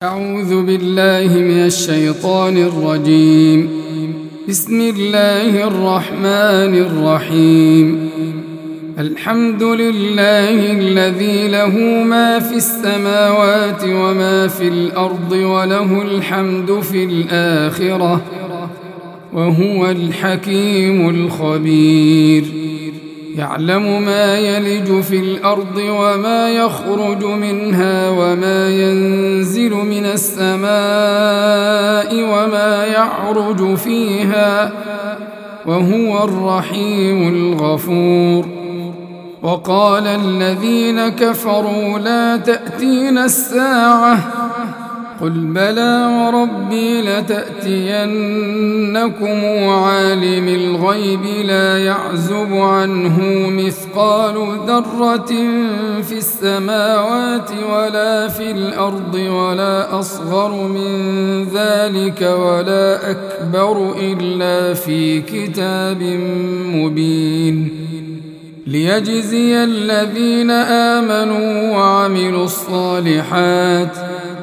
أعوذ بالله من الشيطان الرجيم. بسم الله الرحمن الرحيم. الحمد لله الذي له ما في السماوات وما في الأرض وله الحمد في الآخرة وهو الحكيم الخبير. يعلم ما يلج في الأرض وما يخرج منها وما ينزل من السماء وما يعرج فيها وهو الرحيم الغفور. وقال الذين كفروا لا تأتينا الساعة قل بلى وربي لتأتينكم عالم الغيب لا يعزب عنه مثقال ذرة في السماوات ولا في الأرض ولا أصغر من ذلك ولا أكبر إلا في كتاب مبين ليجزي الذين آمنوا وعملوا الصالحات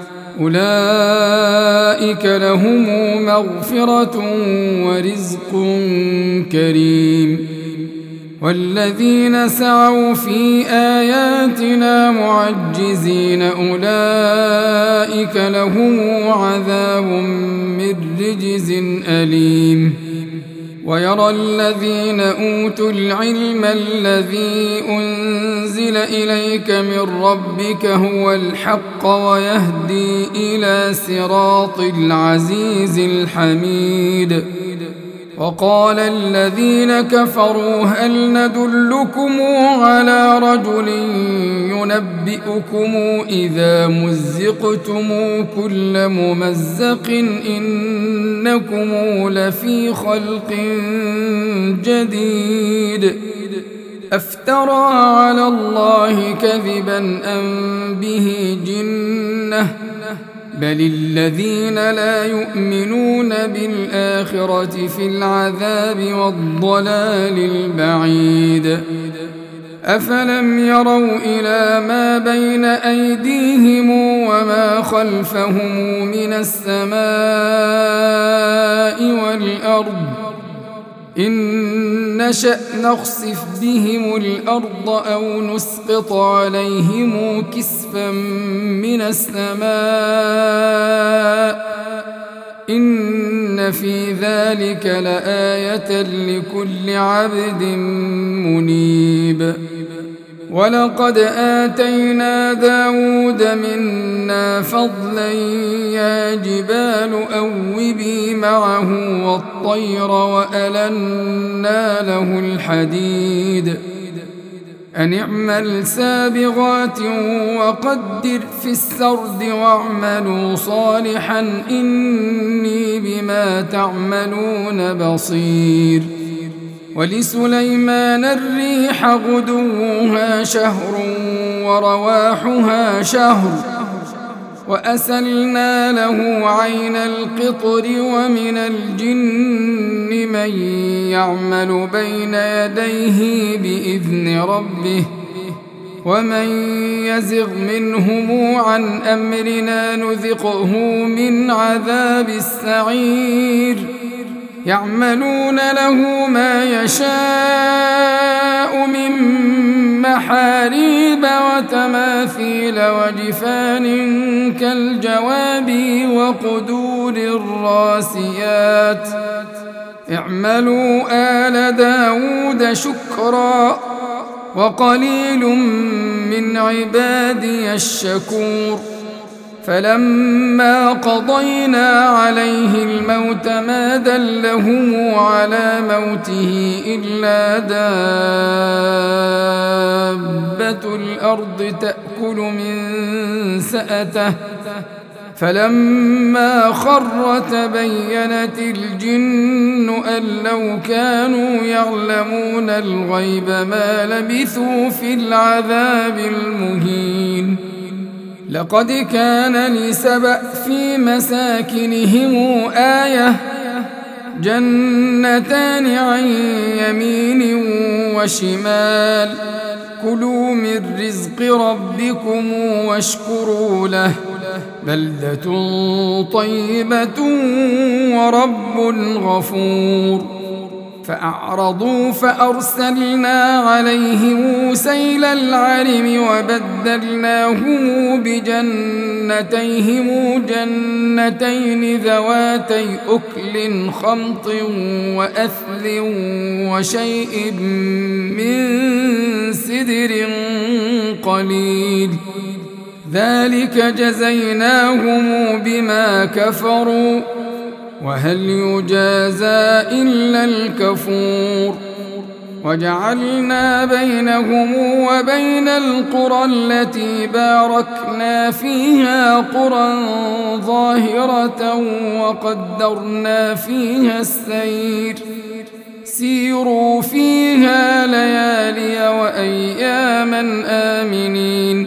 أولئك لهم مغفرة ورزق كريم. والذين سعوا في آياتنا معجزين أولئك لهم عذاب من رجز أليم. ويرى الذين أوتوا العلم الذي أنزل إليك من ربك هو الحق ويهدي إلى صراط العزيز الحميد. وقال الذين كفروا هل ندلكم على رجل ينبئكم إذا مزقتم كل ممزق إنكم لفي خلق جديد أفترى على الله كذبا أم به جنة بل الذين لا يؤمنون بالآخرة في العذاب والضلال البعيد. أفلم يروا إلى ما بين أيديهم وما خلفهم من السماء والأرض إن نشأ نخسف بهم الأرض أو نسقط عليهم كسفا من السماء إن في ذلك لآية لكل عبد منيب. ولقد آتينا داود منا فضلا يا جبال أوبي معه والطير وألنا له الحديد أن اعمل سابغات وقدر في السرد واعملوا صالحا إني بما تعملون بصير. ولسليمان الريح غدوها شهر ورواحها شهر وأسلنا له عين القطر ومن الجن من يعمل بين يديه بإذن ربه ومن يزغ منهم عن أمرنا نذقه من عذاب السعير. يعملون له ما يشاء من محاريب وتماثيل وجفان كالجواب وقدور الراسيات اعملوا آل داود شكرا وقليل من عبادي الشكور. فلما قضينا عليه الموت ما دلهم على موته إلا دابة الأرض تأكل من سأته فلما خر تبينت الجن أن لو كانوا يعلمون الغيب ما لبثوا في العذاب المهين. لقد كان لسبأ في مساكنهم آية جنتان عن يمين وشمال كلوا من رزق ربكم واشكروا له بلدة طيبة ورب غفور. فأعرضوا فأرسلنا عليهم سيل العرم وبدلناهم بجنتيهم جنتين ذواتي أكل خمط وأثل وشيء من سدر قليل، ذلك جزيناهم بما كفروا، وهل يجازى إلا الكفور. وجعلنا بينهم وبين القرى التي باركنا فيها قرى ظاهرة وقدرنا فيها السير، سيروا فيها ليالي وأياما آمنين.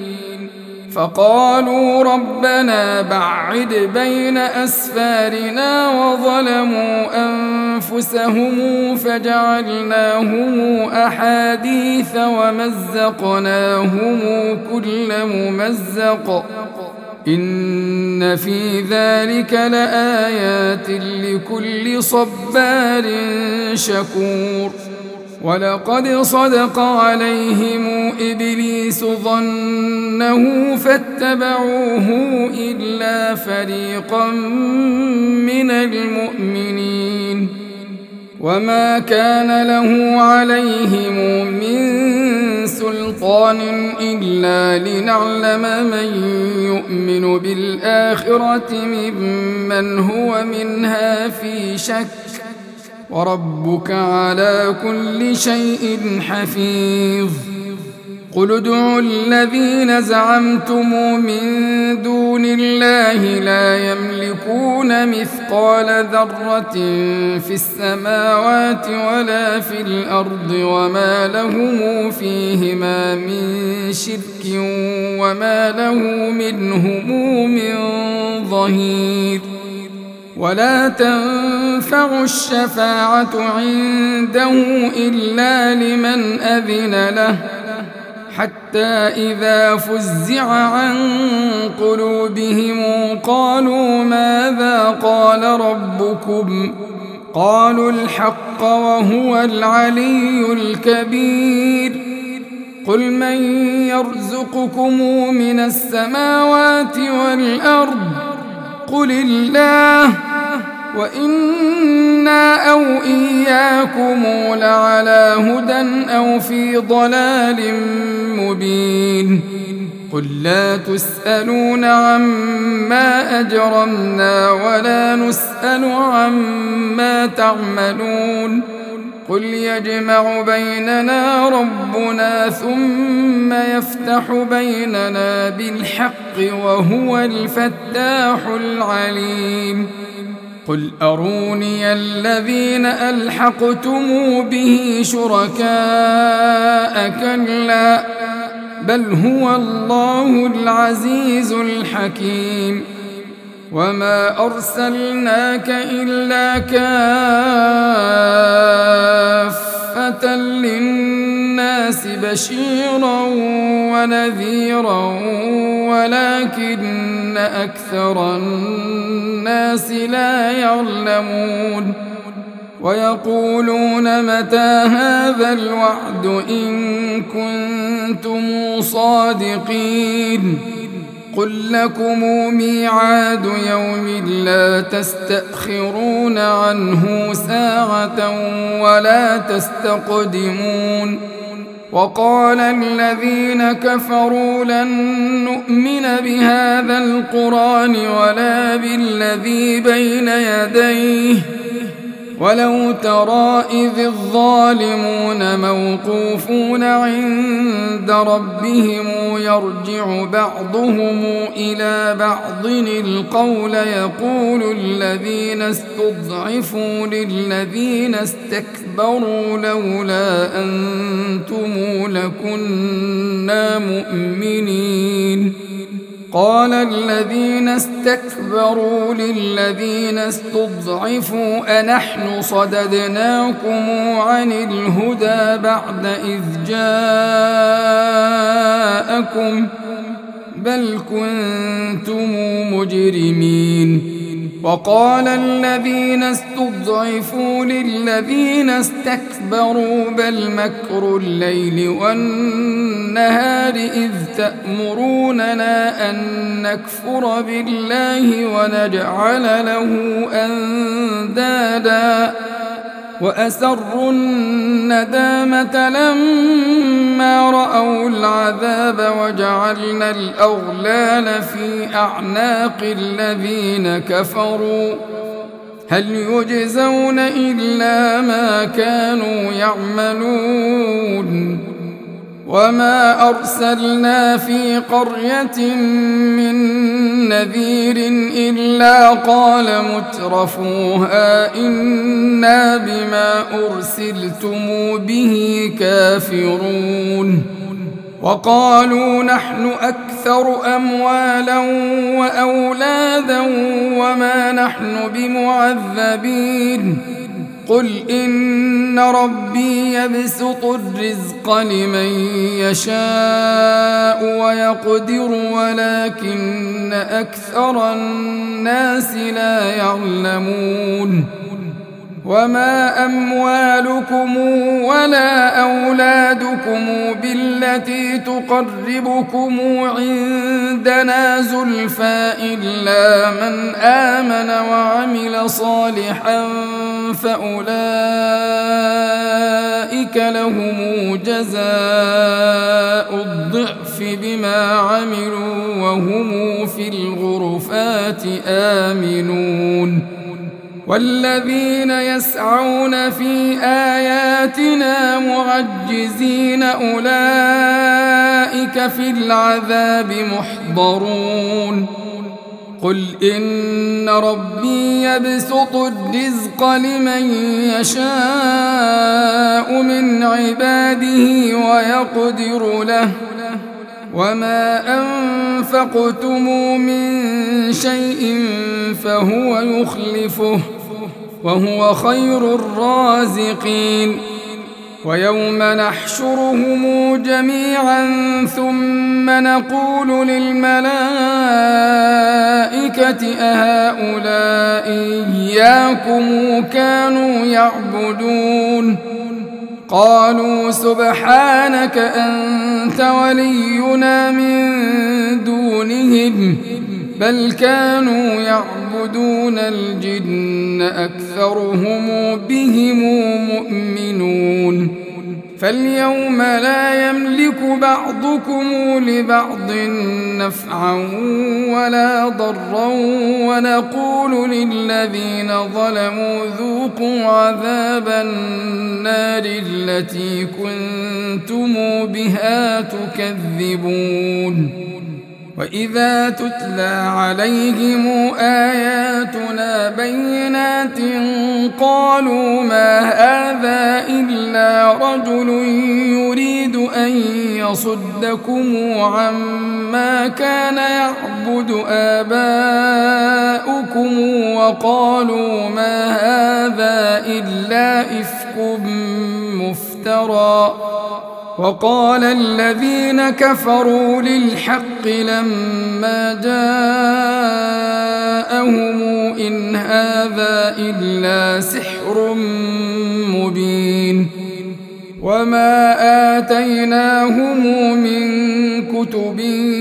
فقالوا ربنا بعد بين أسفارنا وظلموا أنفسهم فجعلناهم أحاديث ومزقناهم كل ممزق، إن في ذلك لآيات لكل صبار شكور. ولقد صدق عليهم إبليس ظنه فاتبعوه إلا فريقا من المؤمنين، وما كان له عليهم من سلطان إلا لنعلم من يؤمن بالآخرة ممن هو منها في شك، وربك على كل شيء حفيظ. قل ادعوا الذين زعمتم من دون الله لا يملكون مثقال ذرة في السماوات ولا في الأرض وما لهم فيهما من شرك وما له منهم من ظهير. ولا تنفع الشفاعة عنده إلا لمن أذن له، حتى إذا فزع عن قلوبهم قالوا ماذا قال ربكم؟ قالوا الحق وهو العلي الكبير. قل من يرزقكم من السماوات والأرض؟ قل الله، وإنا أو إياكم لعلى هدى أو في ضلال مبين. قل لا تسألون عما أجرمنا ولا نسأل عما تعملون. قل يجمع بيننا ربنا ثم يفتح بيننا بالحق وهو الفتاح العليم. قل أروني الذين ألحقتم به شركاء كلا بل هو الله العزيز الحكيم. وما أرسلناك إلا كافة للناس بشيرا ونذيرا ولكن أكثر الناس لا يعلمون. ويقولون متى هذا الوعد إن كنتم صادقين. قل لكم ميعاد يوم لا تستأخرون عنه ساعة ولا تستقدمون. وقال الذين كفروا لن نؤمن بهذا القرآن ولا بالذي بين يديه ولو ترى إذ الظالمون موقوفون عند ربهم يرجع بعضهم إلى بعض القول يقول الذين استضعفوا للذين استكبروا لولا أنتم لكنا مؤمنين. قال الذين استكبروا للذين استضعفوا أنحن صددناكم عن الهدى بعد إذ جاءكم بل كنتم مجرمين. وقال الذين استضعفوا للذين استكبروا بل مكر الليل والنهار إذ تأمروننا أن نكفر بالله ونجعل له أندادا وأسروا الندامة لما رأوا العذاب وجعلنا الأغلال في أعناق الذين كفروا هل يجزون إلا ما كانوا يعملون. وما أرسلنا في قرية من نذير إلا قال مترفوها إنا بما أرسلتم به كافرون. وقالوا نحن أكثر أموالا وأولادا وما نحن بمعذبين. قل إن ربي يبسط الرزق لمن يشاء ويقدر ولكن أكثر الناس لا يعلمون. وما أموالكم ولا أولادكم بالتي تقربكم عندنا زلفى إلا من آمن وعمل صالحا فأولئك لهم جزاء الضعف بما عملوا وهم في الغرفات آمنون. والذين يسعون في آياتنا معجزين أولئك في العذاب محضرون. قل إن ربي يبسط الرزق لمن يشاء من عباده ويقدر له وما أنفقتم من شيء فهو يخلفه وهو خير الرازقين. ويوم نحشرهم جميعا ثم نقول للملائكة أهؤلاء إياكم كانوا يعبدون قالوا سبحانك أنت ولينا من دونهم بل كانوا يعبدون الجن أكثرهم بهم مؤمنون. فاليوم لا يملك بعضكم لبعض نفعا ولا ضرا ونقول للذين ظلموا ذوقوا عذاب النار التي كنتم بها تكذبون. وإذا تتلى عليهم آياتنا بينات قالوا ما هذا إلا رجل يريد أن يصدكم عما كان يعبد آباؤكم وقالوا ما هذا إلا إفك مفترى. وقال الذين كفروا للحق لما جاءهم إن هذا إلا سحر مبين. وما آتيناهم من كتب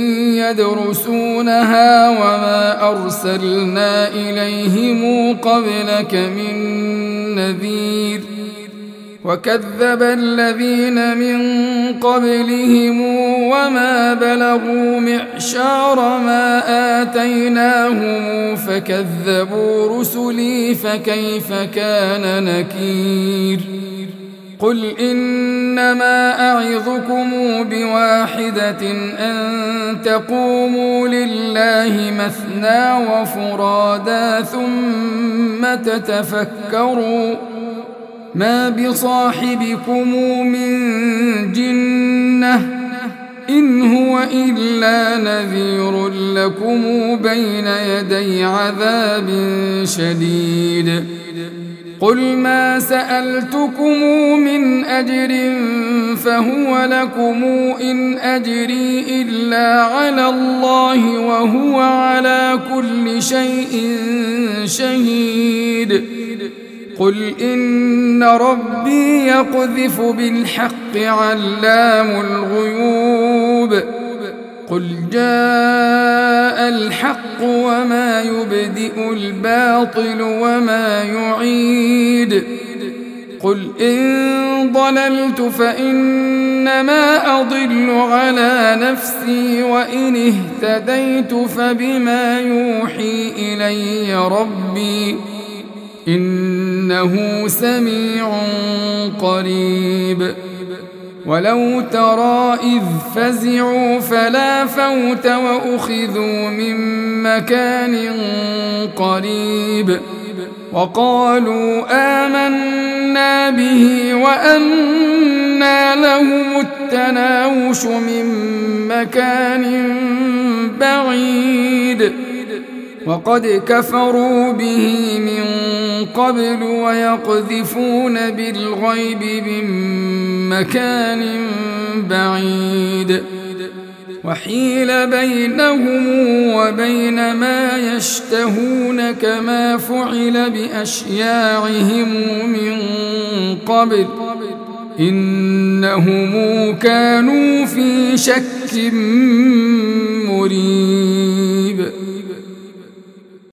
يدرسونها وما أرسلنا إليهم قبلك من نذير. وكذب الذين من قبلهم وما بلغوا معشار ما آتيناهم فكذبوا رسلي فكيف كان نكير. قل إنما أعظكم بواحدة أن تقوموا لله مثنى وفرادا ثم تتفكروا ما بصاحبكم من جنة إن هو إلا نذير لكم بين يدي عذاب شديد. قل ما سألتكم من أجر فهو لكم إن أجري إلا على الله وهو على كل شيء شهيد قل إن ربي يقذف بالحق علام الغيوب قل جاء الحق وما يبدئ الباطل وما يعيد قل إن ضللت فإنما أضل على نفسي وإن اهتديت فبما يوحي إلي ربي إنه سميع قريب ولو ترى إذ فزعوا فلا فوت وأخذوا من مكان قريب وقالوا آمنا به وأنى لهم التناوش من مكان بعيد وقد كفروا به من قبل ويقذفون بالغيب من مكان بعيد وحيل بينهم وبين ما يشتهون كما فعل بأشياعهم من قبل إنهم كانوا في شك مريب